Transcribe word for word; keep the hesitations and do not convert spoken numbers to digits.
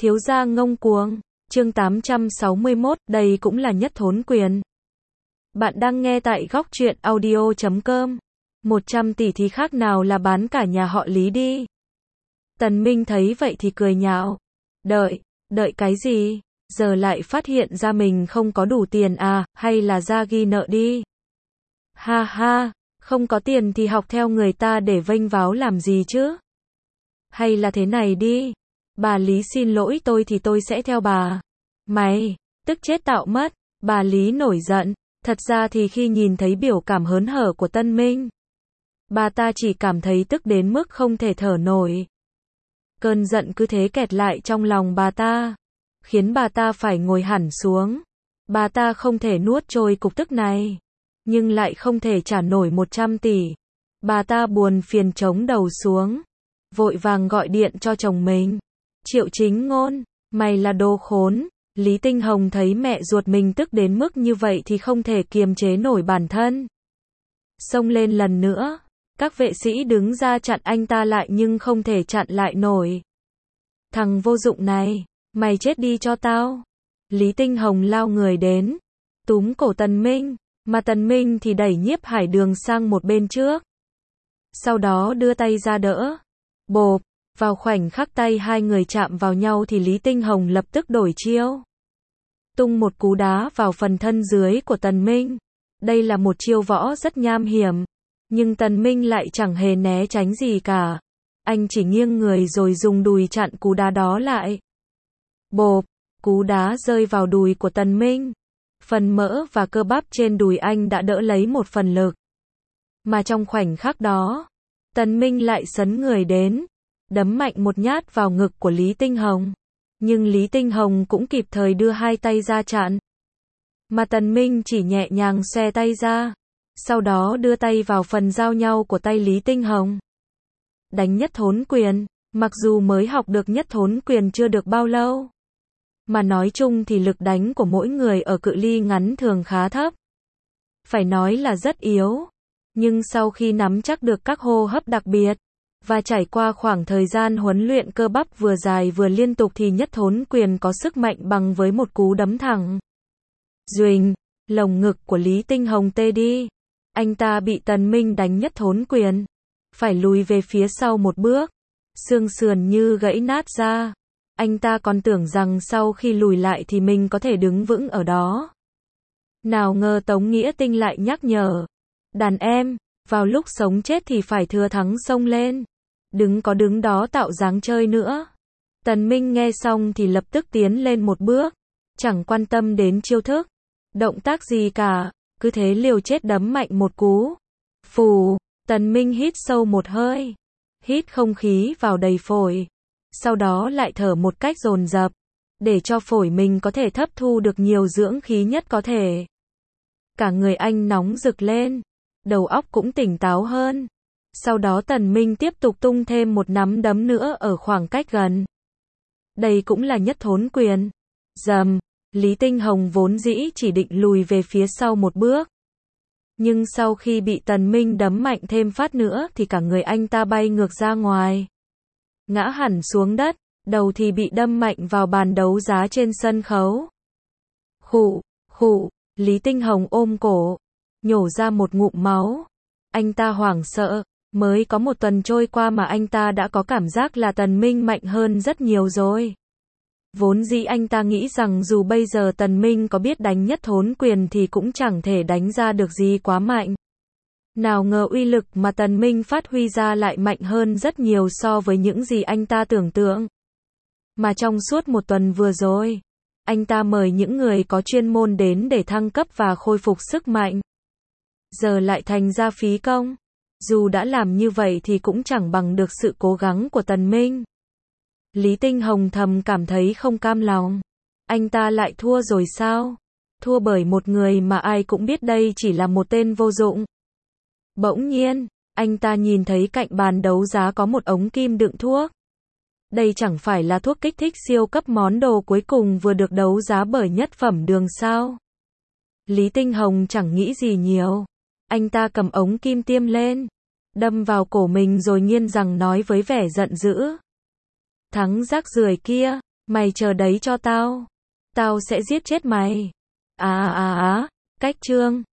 Thiếu gia ngông cuồng, chương tám trăm sáu mươi mốt, đây cũng là nhất thốn quyền. Bạn đang nghe tại góc truyện audio chấm com. một trăm tỷ thì khác nào là bán cả nhà họ Lý đi. Tần Minh thấy vậy thì cười nhạo. Đợi, đợi cái gì? Giờ lại phát hiện ra mình không có đủ tiền à, hay là ra ghi nợ đi. Ha ha, không có tiền thì học theo người ta để vênh váo làm gì chứ? Hay là thế này đi. Bà Lý xin lỗi tôi thì tôi sẽ theo bà. Mày, tức chết tạo mất. Bà Lý nổi giận. Thật ra thì khi nhìn thấy biểu cảm hớn hở của Tân Minh, bà ta chỉ cảm thấy tức đến mức không thể thở nổi. Cơn giận cứ thế kẹt lại trong lòng bà ta, khiến bà ta phải ngồi hẳn xuống. Bà ta không thể nuốt trôi cục tức này, nhưng lại không thể trả nổi một trăm tỷ. Bà ta buồn phiền chống đầu xuống, vội vàng gọi điện cho chồng mình. Triệu Chính Ngôn, mày là đồ khốn. Lý Tinh Hồng thấy mẹ ruột mình tức đến mức như vậy thì không thể kiềm chế nổi bản thân. Xông lên lần nữa, các vệ sĩ đứng ra chặn anh ta lại nhưng không thể chặn lại nổi. Thằng vô dụng này, mày chết đi cho tao. Lý Tinh Hồng lao người đến, túm cổ Tần Minh, mà Tần Minh thì đẩy Nhiếp Hải Đường sang một bên trước. Sau đó đưa tay ra đỡ. Bộp, vào khoảnh khắc tay hai người chạm vào nhau thì Lý Tinh Hồng lập tức đổi chiêu. Tung một cú đá vào phần thân dưới của Tần Minh. Đây là một chiêu võ rất nham hiểm, nhưng Tần Minh lại chẳng hề né tránh gì cả. Anh chỉ nghiêng người rồi dùng đùi chặn cú đá đó lại. Bộp, cú đá rơi vào đùi của Tần Minh. Phần mỡ và cơ bắp trên đùi anh đã đỡ lấy một phần lực. Mà trong khoảnh khắc đó, Tần Minh lại sấn người đến, đấm mạnh một nhát vào ngực của Lý Tinh Hồng. Nhưng Lý Tinh Hồng cũng kịp thời đưa hai tay ra chặn. Mà Tần Minh chỉ nhẹ nhàng xòe tay ra, sau đó đưa tay vào phần giao nhau của tay Lý Tinh Hồng. Đánh nhất thốn quyền, mặc dù mới học được nhất thốn quyền chưa được bao lâu, mà nói chung thì lực đánh của mỗi người ở cự ly ngắn thường khá thấp. Phải nói là rất yếu. Nhưng sau khi nắm chắc được các hô hấp đặc biệt, và trải qua khoảng thời gian huấn luyện cơ bắp vừa dài vừa liên tục thì nhất thốn quyền có sức mạnh bằng với một cú đấm thẳng. Duỳnh, lồng ngực của Lý Tinh Hồng tê đi. Anh ta bị Tần Minh đánh nhất thốn quyền, phải lùi về phía sau một bước. Xương sườn như gãy nát ra. Anh ta còn tưởng rằng sau khi lùi lại thì mình có thể đứng vững ở đó. Nào ngờ Tống Nghĩa Tinh lại nhắc nhở. Đàn em, vào lúc sống chết thì phải thừa thắng xông lên. Đừng có đứng đó tạo dáng chơi nữa. Tần Minh nghe xong thì lập tức tiến lên một bước, chẳng quan tâm đến chiêu thức, động tác gì cả, cứ thế liều chết đấm mạnh một cú. Phù, Tần Minh hít sâu một hơi, hít không khí vào đầy phổi, sau đó lại thở một cách dồn dập, để cho phổi mình có thể hấp thu được nhiều dưỡng khí nhất có thể. Cả người anh nóng rực lên, đầu óc cũng tỉnh táo hơn. Sau đó Tần Minh tiếp tục tung thêm một nắm đấm nữa ở khoảng cách gần. Đây cũng là nhất thốn quyền. Dầm, Lý Tinh Hồng vốn dĩ chỉ định lùi về phía sau một bước. Nhưng sau khi bị Tần Minh đấm mạnh thêm phát nữa thì cả người anh ta bay ngược ra ngoài. Ngã hẳn xuống đất, đầu thì bị đâm mạnh vào bàn đấu giá trên sân khấu. Khụ, khụ, Lý Tinh Hồng ôm cổ, nhổ ra một ngụm máu. Anh ta hoảng sợ. Mới có một tuần trôi qua mà anh ta đã có cảm giác là Tần Minh mạnh hơn rất nhiều rồi. Vốn dĩ anh ta nghĩ rằng dù bây giờ Tần Minh có biết đánh nhất thốn quyền thì cũng chẳng thể đánh ra được gì quá mạnh. Nào ngờ uy lực mà Tần Minh phát huy ra lại mạnh hơn rất nhiều so với những gì anh ta tưởng tượng. Mà trong suốt một tuần vừa rồi, anh ta mời những người có chuyên môn đến để thăng cấp và khôi phục sức mạnh. Giờ lại thành ra phí công. Dù đã làm như vậy thì cũng chẳng bằng được sự cố gắng của Tần Minh. Lý Tinh Hồng thầm cảm thấy không cam lòng. Anh ta lại thua rồi sao? Thua bởi một người mà ai cũng biết đây chỉ là một tên vô dụng. Bỗng nhiên, anh ta nhìn thấy cạnh bàn đấu giá có một ống kim đựng thuốc. Đây chẳng phải là thuốc kích thích siêu cấp món đồ cuối cùng vừa được đấu giá bởi Nhất Phẩm Đường sao? Lý Tinh Hồng chẳng nghĩ gì nhiều. Anh ta cầm ống kim tiêm lên, đâm vào cổ mình rồi nghiến răng nói với vẻ giận dữ. Thắng rác rưởi kia, Mày chờ đấy cho tao. Tao sẽ giết chết mày. À à à, cách chương.